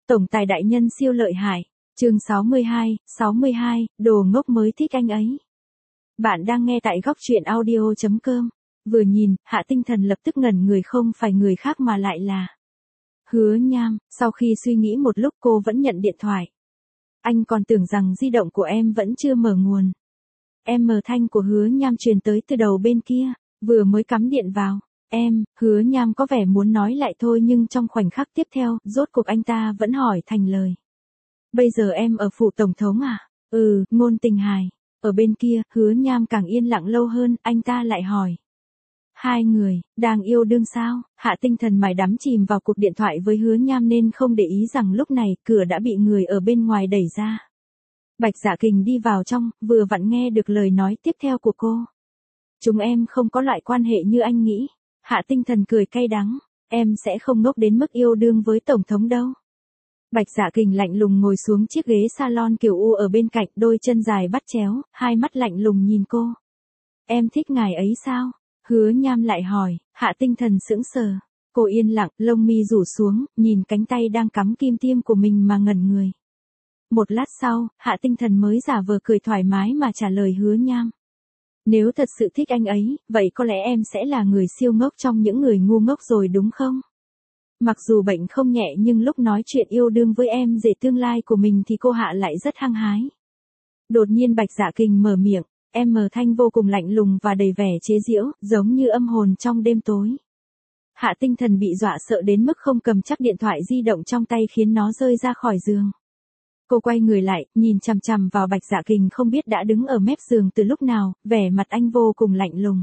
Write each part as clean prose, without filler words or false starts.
Tổng tài đại nhân siêu lợi hại. Chương 62, đồ ngốc mới thích anh ấy. Bạn đang nghe tại góc truyện audio.com. Vừa nhìn, Hạ Tinh Thần lập tức ngẩn người, không phải người khác mà lại là Hứa Nham. Sau khi suy nghĩ một lúc cô vẫn nhận điện thoại. Anh còn tưởng rằng di động của em vẫn chưa mở nguồn. Thanh của Hứa Nham truyền tới từ đầu bên kia, vừa mới cắm điện vào. Hứa Nham có vẻ muốn nói lại thôi, nhưng trong khoảnh khắc tiếp theo, rốt cuộc anh ta vẫn hỏi thành lời. Bây giờ em ở phủ tổng thống à? Ngôn Tình hài. Ở bên kia, Hứa Nham càng yên lặng lâu hơn, anh ta lại hỏi. Hai người, đang yêu đương sao? Hạ Tinh Thần mải đắm chìm vào cuộc điện thoại với Hứa Nham nên không để ý rằng lúc này, cửa đã bị người ở bên ngoài đẩy ra. Bạch Dạ Kình đi vào trong, vừa vặn nghe được lời nói tiếp theo của cô. Chúng em không có loại quan hệ như anh nghĩ. Hạ Tinh Thần cười cay đắng, em sẽ không ngốc đến mức yêu đương với tổng thống đâu. Bạch Dạ Kình lạnh lùng ngồi xuống chiếc ghế salon kiểu U ở bên cạnh, đôi chân dài bắt chéo, hai mắt lạnh lùng nhìn cô. Em thích ngài ấy sao? Hứa Nham lại hỏi. Hạ Tinh Thần sững sờ. Cô yên lặng, lông mi rủ xuống, nhìn cánh tay đang cắm kim tiêm của mình mà ngẩn người. Một lát sau, Hạ Tinh Thần mới giả vờ cười thoải mái mà trả lời Hứa Nham. Nếu thật sự thích anh ấy, vậy có lẽ em sẽ là người siêu ngốc trong những người ngu ngốc rồi đúng không? Mặc dù bệnh không nhẹ nhưng lúc nói chuyện yêu đương với em về tương lai của mình thì cô Hạ lại rất hăng hái. Đột nhiên Bạch Dạ Kình mở miệng, Thanh vô cùng lạnh lùng và đầy vẻ chế giễu, giống như âm hồn trong đêm tối. Hạ Tinh Thần bị dọa sợ đến mức không cầm chắc điện thoại di động trong tay khiến nó rơi ra khỏi giường. Cô quay người lại, nhìn chằm chằm vào Bạch Dạ Kình không biết đã đứng ở mép giường từ lúc nào, vẻ mặt anh vô cùng lạnh lùng.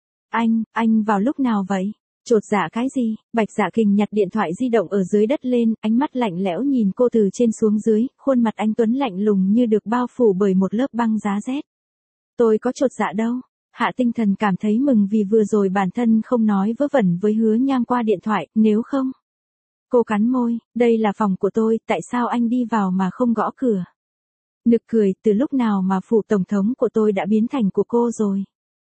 Anh vào lúc nào vậy? Chột dạ cái gì? Bạch Dạ Kình nhặt điện thoại di động ở dưới đất lên, ánh mắt lạnh lẽo nhìn cô từ trên xuống dưới, khuôn mặt anh tuấn lạnh lùng như được bao phủ bởi một lớp băng giá rét. Tôi có chột dạ đâu. Hạ Tinh Thần cảm thấy mừng vì vừa rồi bản thân không nói vớ vẩn với Hứa Nham qua điện thoại, nếu không. Cô cắn môi, đây là phòng của tôi, tại sao anh đi vào mà không gõ cửa? Nực cười, từ lúc nào mà phủ tổng thống của tôi đã biến thành của cô rồi?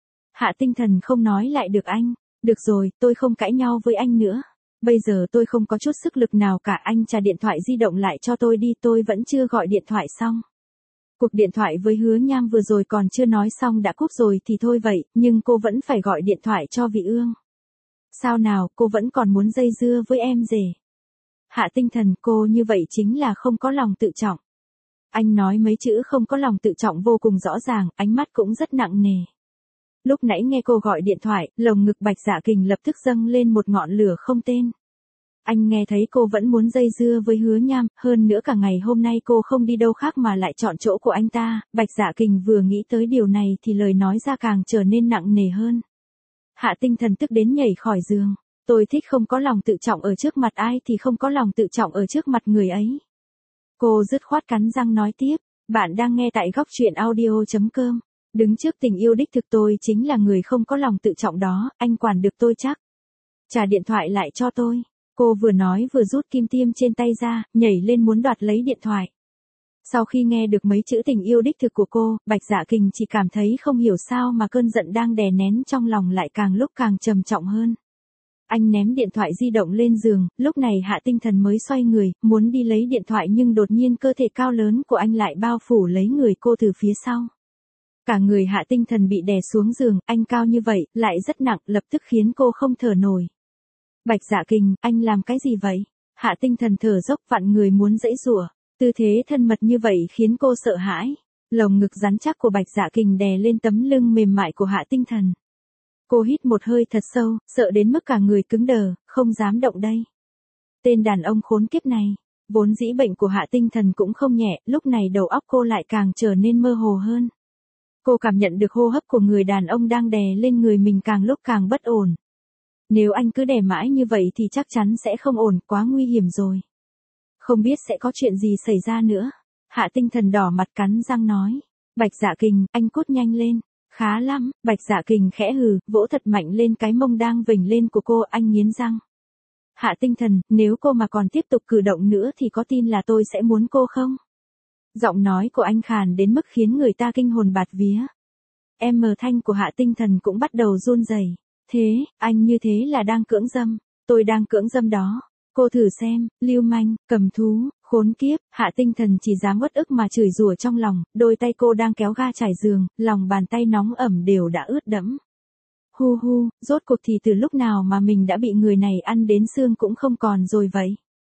Hạ Tinh Thần không nói lại được anh. Được rồi, tôi không cãi nhau với anh nữa. Bây giờ tôi không có chút sức lực nào cả, anh trả điện thoại di động lại cho tôi đi, tôi vẫn chưa gọi điện thoại xong. Cuộc điện thoại với Hứa Nham vừa rồi còn chưa nói xong đã cúp rồi thì thôi vậy, nhưng cô vẫn phải gọi điện thoại cho Vị Ương. Sao nào, cô vẫn còn muốn dây dưa với em rể? Hạ Tinh Thần, cô như vậy chính là không có lòng tự trọng. Anh nói mấy chữ không có lòng tự trọng vô cùng rõ ràng, ánh mắt cũng rất nặng nề. Lúc nãy nghe cô gọi điện thoại, lồng ngực Bạch Dạ Kình lập tức dâng lên một ngọn lửa không tên. Anh nghe thấy cô vẫn muốn dây dưa với Hứa Nham, hơn nữa cả ngày hôm nay cô không đi đâu khác mà lại chọn chỗ của anh ta. Bạch Dạ Kình vừa nghĩ tới điều này thì lời nói ra càng trở nên nặng nề hơn. Hạ Tinh Thần tức đến nhảy khỏi giường. Tôi thích không có lòng tự trọng ở trước mặt ai thì không có lòng tự trọng ở trước mặt người ấy. Cô dứt khoát cắn răng nói tiếp. Bạn đang nghe tại góc truyện audio.com. Đứng trước tình yêu đích thực tôi chính là người không có lòng tự trọng đó, anh quản được tôi chắc. Trả điện thoại lại cho tôi. Cô vừa nói vừa rút kim tiêm trên tay ra, nhảy lên muốn đoạt lấy điện thoại. Sau khi nghe được mấy chữ tình yêu đích thực của cô, Bạch Dạ Kình chỉ cảm thấy không hiểu sao mà cơn giận đang đè nén trong lòng lại càng lúc càng trầm trọng hơn. Anh ném điện thoại di động lên giường, lúc này Hạ Tinh Thần mới xoay người, muốn đi lấy điện thoại nhưng đột nhiên cơ thể cao lớn của anh lại bao phủ lấy người cô từ phía sau. Cả người Hạ Tinh Thần bị đè xuống giường, anh cao như vậy, lại rất nặng, lập tức khiến cô không thở nổi. Bạch Dạ Kình, anh làm cái gì vậy? Hạ Tinh Thần thở dốc vặn người muốn giãy giụa, tư thế thân mật như vậy khiến cô sợ hãi. Lồng ngực rắn chắc của Bạch Dạ Kình đè lên tấm lưng mềm mại của Hạ Tinh Thần. Cô hít một hơi thật sâu, sợ đến mức cả người cứng đờ, không dám động đây. Tên đàn ông khốn kiếp này, vốn dĩ bệnh của Hạ Tinh Thần cũng không nhẹ, lúc này đầu óc cô lại càng trở nên mơ hồ hơn. Cô cảm nhận được hô hấp của người đàn ông đang đè lên người mình càng lúc càng bất ổn. Nếu anh cứ đè mãi như vậy thì chắc chắn sẽ không ổn, quá nguy hiểm rồi. Không biết sẽ có chuyện gì xảy ra nữa. Hạ Tinh Thần đỏ mặt cắn răng nói. Bạch Dạ Kình, anh cút nhanh lên. Khá lắm, Bạch Dạ Kình khẽ hừ, vỗ thật mạnh lên cái mông đang vểnh lên của cô, anh nghiến răng. Hạ Tinh Thần, nếu cô mà còn tiếp tục cử động nữa thì có tin là tôi sẽ muốn cô không? Giọng nói của anh khàn đến mức khiến người ta kinh hồn bạt vía. Thanh của Hạ Tinh Thần cũng bắt đầu run rẩy. Thế, anh như thế là đang cưỡng dâm. Tôi đang cưỡng dâm đó. Cô thử xem, lưu manh, cầm thú, Khốn kiếp, Hạ Tinh Thần chỉ dám uất ức mà chửi rủa trong lòng, đôi tay cô đang kéo ga trải giường, lòng bàn tay nóng ẩm đều đã ướt đẫm. Hu hu, rốt cuộc thì từ lúc nào mà mình đã bị người này ăn đến xương cũng không còn rồi vậy.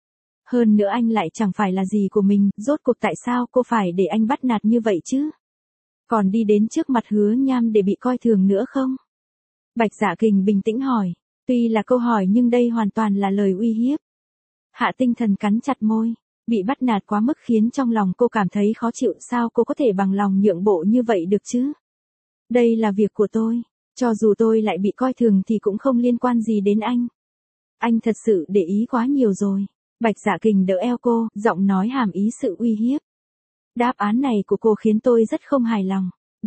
Hơn nữa anh lại chẳng phải là gì của mình, rốt cuộc tại sao cô phải để anh bắt nạt như vậy chứ? Còn đi đến trước mặt Hứa Nham để bị coi thường nữa không? Bạch Dạ Kình bình tĩnh hỏi. Tuy là câu hỏi nhưng đây hoàn toàn là lời uy hiếp. Hạ Tinh Thần cắn chặt môi. Bị bắt nạt quá mức khiến trong lòng cô cảm thấy khó chịu, sao cô có thể bằng lòng nhượng bộ như vậy được chứ? Đây là việc của tôi. Cho dù tôi lại bị coi thường thì cũng không liên quan gì đến anh. Anh thật sự để ý quá nhiều rồi. Bạch Dạ Kình đỡ eo cô, giọng nói hàm ý sự uy hiếp. Đáp án này của cô khiến tôi rất không hài lòng.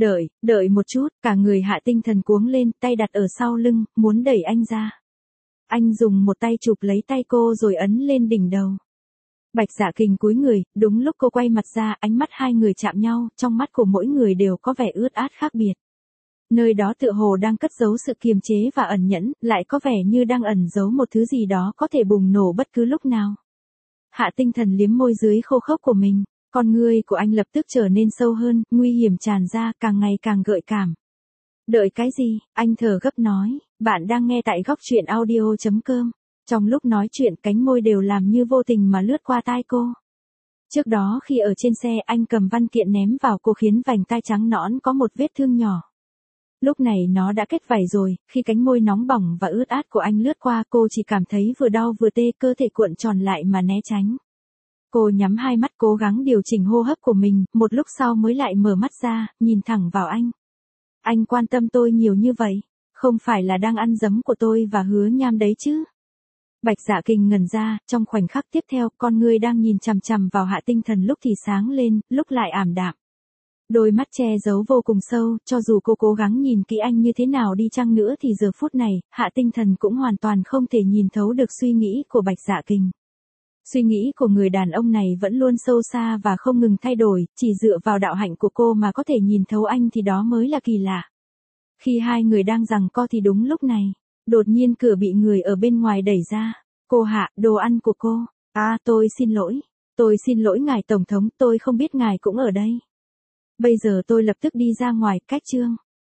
Đợi một chút, cả người Hạ Tinh Thần cuống lên, tay đặt ở sau lưng, muốn đẩy anh ra. Anh dùng một tay chụp lấy tay cô rồi ấn lên đỉnh đầu. Bạch Dạ Kình cúi người, đúng lúc cô quay mặt ra, ánh mắt hai người chạm nhau, trong mắt của mỗi người đều có vẻ ướt át khác biệt. Nơi đó tựa hồ đang cất giấu sự kiềm chế và ẩn nhẫn, lại có vẻ như đang ẩn giấu một thứ gì đó có thể bùng nổ bất cứ lúc nào. Hạ Tinh Thần liếm môi dưới khô khốc của mình, con ngươi của anh lập tức trở nên sâu hơn, nguy hiểm tràn ra, càng ngày càng gợi cảm. Đợi cái gì? Anh thở gấp nói, bạn đang nghe tại góc truyện audio.com. Trong lúc nói chuyện cánh môi đều làm như vô tình mà lướt qua tai cô. Trước đó khi ở trên xe anh cầm văn kiện ném vào cô khiến vành tai trắng nõn có một vết thương nhỏ. Lúc này nó đã kết vảy rồi, khi cánh môi nóng bỏng và ướt át của anh lướt qua cô chỉ cảm thấy vừa đau vừa tê, cơ thể cuộn tròn lại mà né tránh. Cô nhắm hai mắt cố gắng điều chỉnh hô hấp của mình, một lúc sau mới lại mở mắt ra, nhìn thẳng vào anh. Anh quan tâm tôi nhiều như vậy, không phải là đang ăn dấm của tôi và Hứa Nham đấy chứ? Bạch Dạ Kình ngẩn ra, trong khoảnh khắc tiếp theo, con ngươi đang nhìn chằm chằm vào Hạ Tinh Thần lúc thì sáng lên, lúc lại ảm đạm. Đôi mắt che giấu vô cùng sâu, cho dù cô cố gắng nhìn kỹ anh như thế nào đi chăng nữa thì giờ phút này, Hạ Tinh Thần cũng hoàn toàn không thể nhìn thấu được suy nghĩ của Bạch Dạ Kình. Suy nghĩ của người đàn ông này vẫn luôn sâu xa và không ngừng thay đổi, chỉ dựa vào đạo hạnh của cô mà có thể nhìn thấu anh thì đó mới là kỳ lạ. Khi hai người đang giằng co thì đúng lúc này, đột nhiên cửa bị người ở bên ngoài đẩy ra. Cô Hạ, đồ ăn của cô. Tôi xin lỗi ngài tổng thống, tôi không biết ngài cũng ở đây. Bây giờ tôi lập tức đi ra ngoài, cách chương.